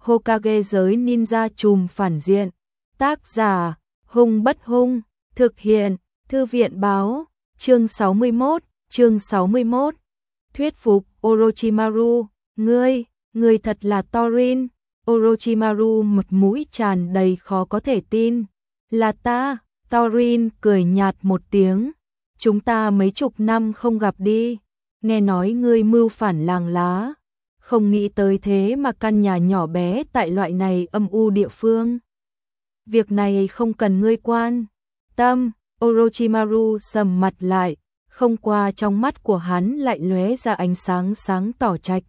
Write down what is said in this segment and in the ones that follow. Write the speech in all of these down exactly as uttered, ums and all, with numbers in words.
Hokage giới ninja trùm phản diện. Tác giả, Hung Bất Hung, thực hiện, Thư viện báo, chương sáu mươi mốt, chương sáu mươi mốt. Thuyết phục Orochimaru, ngươi, ngươi thật là Thorin. Orochimaru mặt mũi tràn đầy khó có thể tin. Là ta, Thorin cười nhạt một tiếng. Chúng ta mấy chục năm không gặp đi. Nghe nói ngươi mưu phản làng lá. Không nghĩ tới thế mà căn nhà nhỏ bé tại loại này âm u địa phương. Việc này không cần ngươi quan tâm. Orochimaru sầm mặt lại, không qua trong mắt của hắn lại lóe ra ánh sáng sáng tỏ trạch.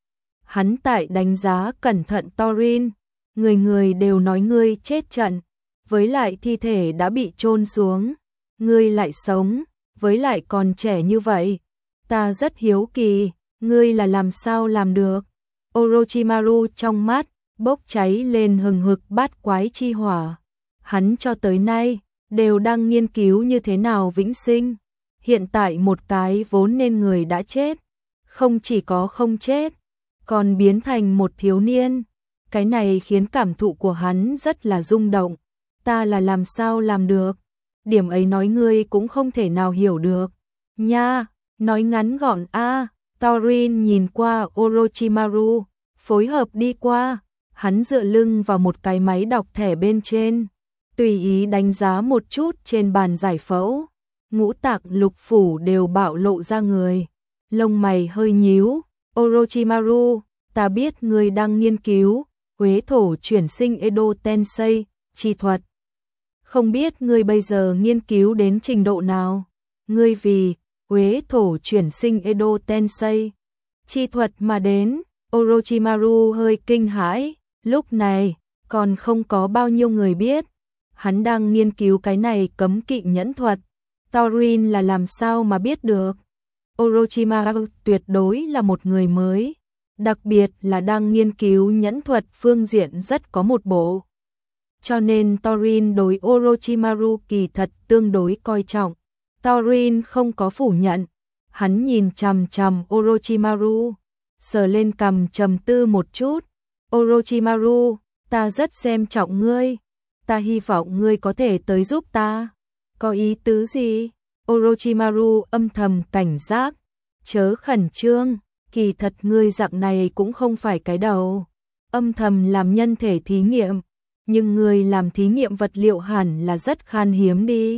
Hắn tại đánh giá cẩn thận Thorin, người người đều nói ngươi chết trận, với lại thi thể đã bị chôn xuống, ngươi lại sống, với lại còn trẻ như vậy. Ta rất hiếu kỳ, ngươi là làm sao làm được? Orochimaru trong mắt bốc cháy lên hừng hực bát quái chi hỏa. Hắn cho tới nay đều đang nghiên cứu như thế nào vĩnh sinh. Hiện tại một cái vốn nên người đã chết, không chỉ có không chết, còn biến thành một thiếu niên. Cái này khiến cảm thụ của hắn rất là rung động. Ta là làm sao làm được? Điểm ấy nói ngươi cũng không thể nào hiểu được. Nha, nói ngắn gọn a. À, Thorin nhìn qua Orochimaru, phối hợp đi qua. Hắn dựa lưng vào một cái máy đọc thẻ bên trên, tùy ý đánh giá một chút trên bàn giải phẫu. Ngũ tạng lục phủ đều bạo lộ ra người. Lông mày hơi nhíu. Orochimaru, ta biết ngươi đang nghiên cứu Huế thổ chuyển sinh Edo Tensei chi thuật. Không biết ngươi bây giờ nghiên cứu đến trình độ nào? Ngươi vì Huế thổ chuyển sinh Edo Tensei chi thuật mà đến. Orochimaru hơi kinh hãi. Lúc này còn không có bao nhiêu người biết hắn đang nghiên cứu cái này cấm kỵ nhẫn thuật. Thorin là làm sao mà biết được? Orochimaru tuyệt đối là một người mới, đặc biệt là đang nghiên cứu nhẫn thuật phương diện rất có một bộ. Cho nên Thorin đối Orochimaru kỳ thật tương đối coi trọng. Thorin không có phủ nhận, hắn nhìn chằm chằm Orochimaru, sờ lên cằm trầm tư một chút. Orochimaru, ta rất xem trọng ngươi, ta hy vọng ngươi có thể tới giúp ta. Có ý tứ gì? Orochimaru âm thầm cảnh giác, chớ khẩn trương, kỳ thật ngươi dạng này cũng không phải cái đầu. Âm thầm làm nhân thể thí nghiệm, nhưng ngươi làm thí nghiệm vật liệu hẳn là rất khan hiếm đi.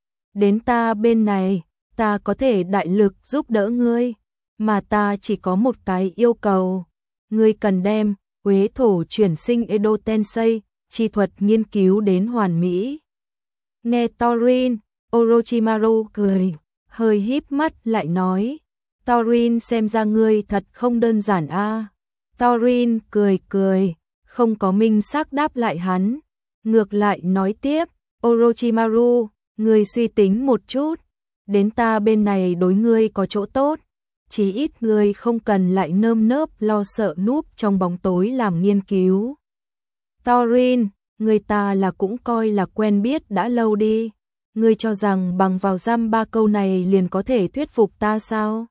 Đến ta bên này, ta có thể đại lực giúp đỡ ngươi, mà ta chỉ có một cái yêu cầu. Ngươi cần đem Huế thổ chuyển sinh Edo Tensei chi thuật nghiên cứu đến hoàn mỹ. Nghe Thorin, Orochimaru cười, hơi híp mắt lại nói. Thorin xem ra ngươi thật không đơn giản a. À. Thorin cười cười, không có minh xác đáp lại hắn. Ngược lại nói tiếp, Orochimaru, ngươi suy tính một chút. Đến ta bên này đối ngươi có chỗ tốt. Chỉ ít ngươi không cần lại nơm nớp lo sợ núp trong bóng tối làm nghiên cứu. Thorin, người ta là cũng coi là quen biết đã lâu đi. Ngươi cho rằng bằng vào giam ba câu này liền có thể thuyết phục ta sao?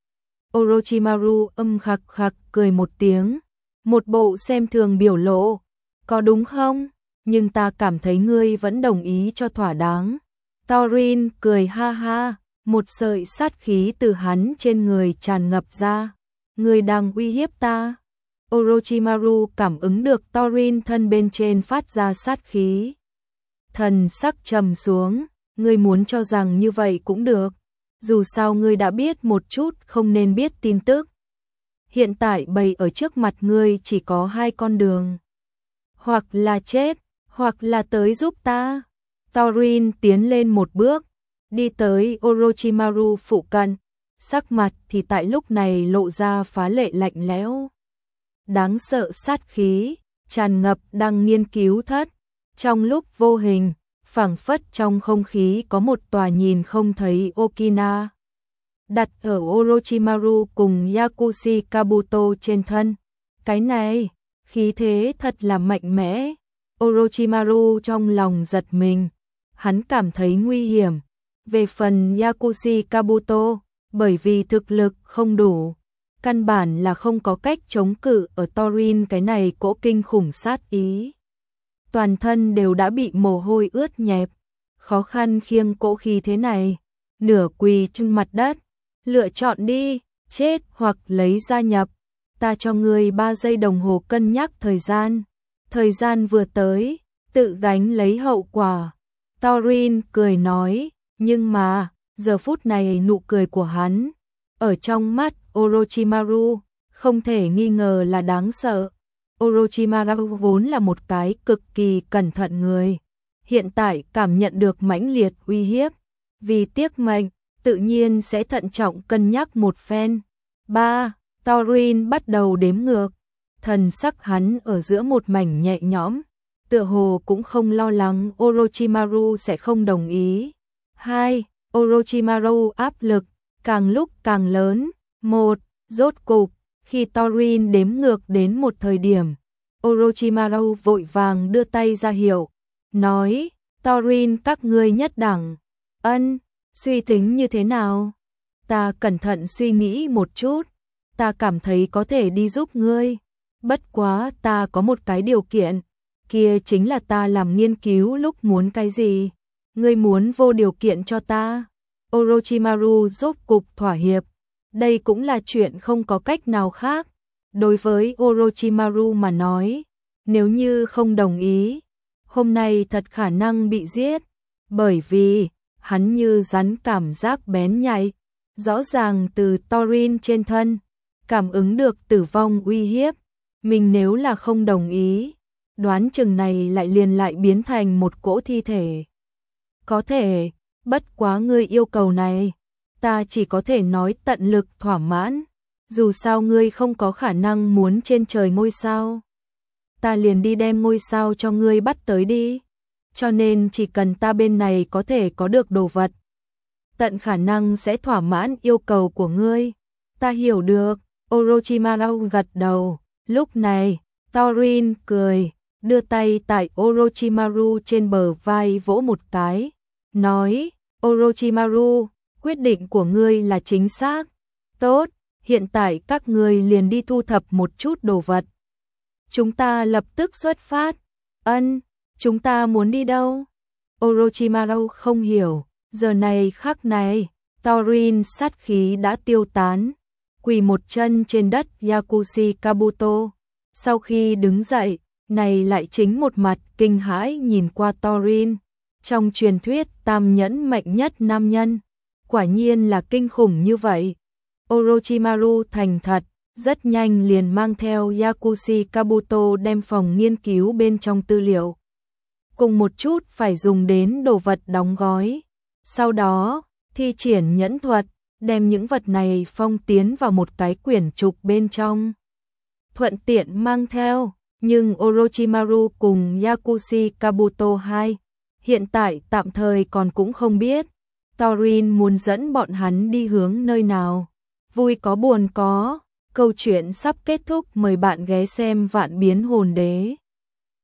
Orochimaru âm khặc khặc cười một tiếng, một bộ xem thường biểu lộ. Có đúng không? Nhưng ta cảm thấy ngươi vẫn đồng ý cho thỏa đáng. Thorin cười ha ha, một sợi sát khí từ hắn trên người tràn ngập ra. Ngươi đang uy hiếp ta. Orochimaru cảm ứng được Thorin thân bên trên phát ra sát khí. Thần sắc trầm xuống, ngươi muốn cho rằng như vậy cũng được. Dù sao ngươi đã biết một chút không nên biết tin tức. Hiện tại bày ở trước mặt ngươi chỉ có hai con đường. Hoặc là chết, hoặc là tới giúp ta. Thorin tiến lên một bước, đi tới Orochimaru phụ cận, sắc mặt thì tại lúc này lộ ra phá lệ lạnh lẽo. Đáng sợ sát khí tràn ngập đang nghiên cứu thất. Trong lúc vô hình, phảng phất trong không khí có một tòa nhìn không thấy Okina đặt ở Orochimaru cùng Yakushi Kabuto trên thân. Cái này, khí thế thật là mạnh mẽ. Orochimaru trong lòng giật mình, hắn cảm thấy nguy hiểm. Về phần Yakushi Kabuto, bởi vì thực lực không đủ, căn bản là không có cách chống cự ở Thorin cái này cỗ kinh khủng sát ý. Toàn thân đều đã bị mồ hôi ướt nhẹp, khó khăn khiêng cỗ khí thế này, nửa quỳ trên mặt đất, lựa chọn đi, chết hoặc lấy gia nhập, ta cho ngươi ba giây đồng hồ cân nhắc thời gian, thời gian vừa tới, tự gánh lấy hậu quả. Thorin cười nói, nhưng mà, giờ phút này nụ cười của hắn, ở trong mắt Orochimaru, không thể nghi ngờ là đáng sợ. Orochimaru vốn là một cái cực kỳ cẩn thận người, hiện tại cảm nhận được mãnh liệt uy hiếp, vì tiếc mệnh, tự nhiên sẽ thận trọng cân nhắc một phen. ba. Thorin bắt đầu đếm ngược, thần sắc hắn ở giữa một mảnh nhẹ nhõm, tựa hồ cũng không lo lắng Orochimaru sẽ không đồng ý. hai. Orochimaru áp lực càng lúc càng lớn. một. Rốt cục, khi Thorin đếm ngược đến một thời điểm, Orochimaru vội vàng đưa tay ra hiệu, nói, Thorin các ngươi nhất đẳng. Ân, suy tính như thế nào? Ta cẩn thận suy nghĩ một chút, ta cảm thấy có thể đi giúp ngươi. Bất quá ta có một cái điều kiện, kia chính là ta làm nghiên cứu lúc muốn cái gì. Ngươi muốn vô điều kiện cho ta. Orochimaru rốt cục thỏa hiệp. Đây cũng là chuyện không có cách nào khác. Đối với Orochimaru mà nói, nếu như không đồng ý, hôm nay thật khả năng bị giết. Bởi vì, hắn như rắn cảm giác bén nhạy, rõ ràng từ Thorin trên thân, cảm ứng được tử vong uy hiếp. Mình nếu là không đồng ý, đoán chừng này lại liền lại biến thành một cỗ thi thể. Có thể, bất quá ngươi yêu cầu này, ta chỉ có thể nói tận lực thỏa mãn. Dù sao ngươi không có khả năng muốn trên trời ngôi sao, ta liền đi đem ngôi sao cho ngươi bắt tới đi. Cho nên chỉ cần ta bên này có thể có được đồ vật, tận khả năng sẽ thỏa mãn yêu cầu của ngươi. Ta hiểu được. Orochimaru gật đầu. Lúc này, Thorin cười, đưa tay tại Orochimaru trên bờ vai vỗ một cái, nói, Orochimaru, quyết định của ngươi là chính xác. Tốt, hiện tại các ngươi liền đi thu thập một chút đồ vật. Chúng ta lập tức xuất phát. Ân, chúng ta muốn đi đâu? Orochimaru không hiểu, giờ này khắc này, Thorin sát khí đã tiêu tán, quỳ một chân trên đất Yakushi Kabuto. Sau khi đứng dậy, này lại chính một mặt kinh hãi nhìn qua Thorin. Trong truyền thuyết tam nhẫn mạnh nhất nam nhân, quả nhiên là kinh khủng như vậy. Orochimaru thành thật, rất nhanh liền mang theo Yakushi Kabuto đem phòng nghiên cứu bên trong tư liệu, cùng một chút phải dùng đến đồ vật đóng gói. Sau đó, thi triển nhẫn thuật, đem những vật này phong tiến vào một cái quyển trục bên trong. Thuận tiện mang theo, nhưng Orochimaru cùng Yakushi Kabuto hai, hiện tại tạm thời còn cũng không biết, Thorin muốn dẫn bọn hắn đi hướng nơi nào. Vui có buồn có, câu chuyện sắp kết thúc, mời bạn ghé xem Vạn Biến Hồn Đế.